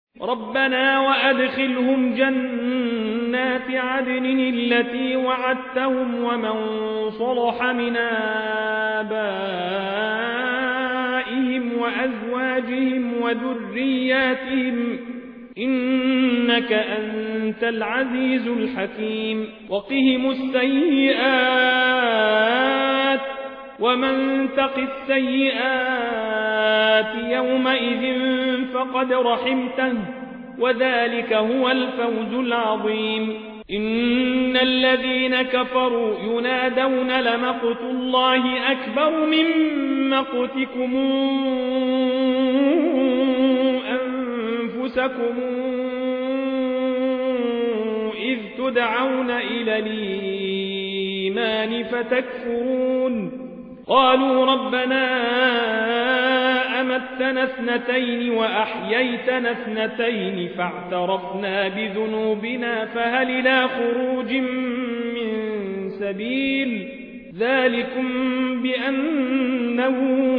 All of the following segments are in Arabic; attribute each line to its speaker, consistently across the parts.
Speaker 1: ربنا وأدخلهم جنات عدن التي وعدتهم ومن صلح من آبائهم وأزواجهم وذرياتهم إنك أنت العزيز الحكيم وقهم السيئات ومن تق السيئات يومئذ فقد رحمته وذلك هو الفوز العظيم إن الذين كفروا ينادون لمقت الله أكبر من مقتكم أنفسكم إذ تدعون إلى الإيمان فتكفرون قالوا ربنا أمتنا اثنتين وأحييتنا اثنتين فاعترفنا بذنوبنا فهل إلى خروج من سبيل ذلكم بأنه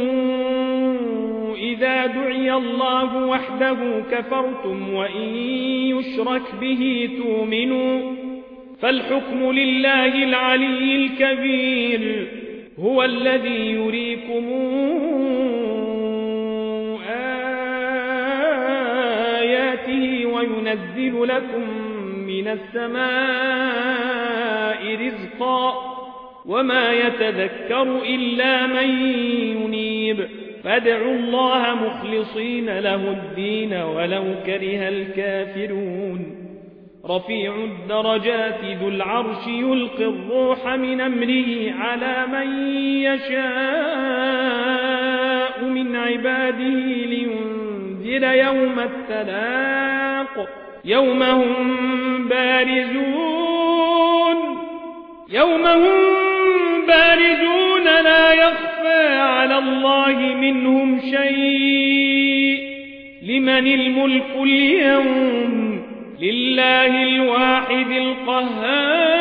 Speaker 1: إذا دعي الله وحده كفرتم وإن يشرك به تؤمنوا فالحكم لله العلي الكبير هو الذي يريكم آياته وينزل لكم من السماء رزقا وما يتذكر إلا من ينيب فادعوا الله مخلصين له الدين ولو كره الكافرون رفيع الدرجات ذو العرش يلقي الروح من أمره على من يشاء من عباده لينذر يوم التلاق يوم هم بارزون لا يخفى على الله منهم شيء لمن الملك اليوم لله الواحد القهار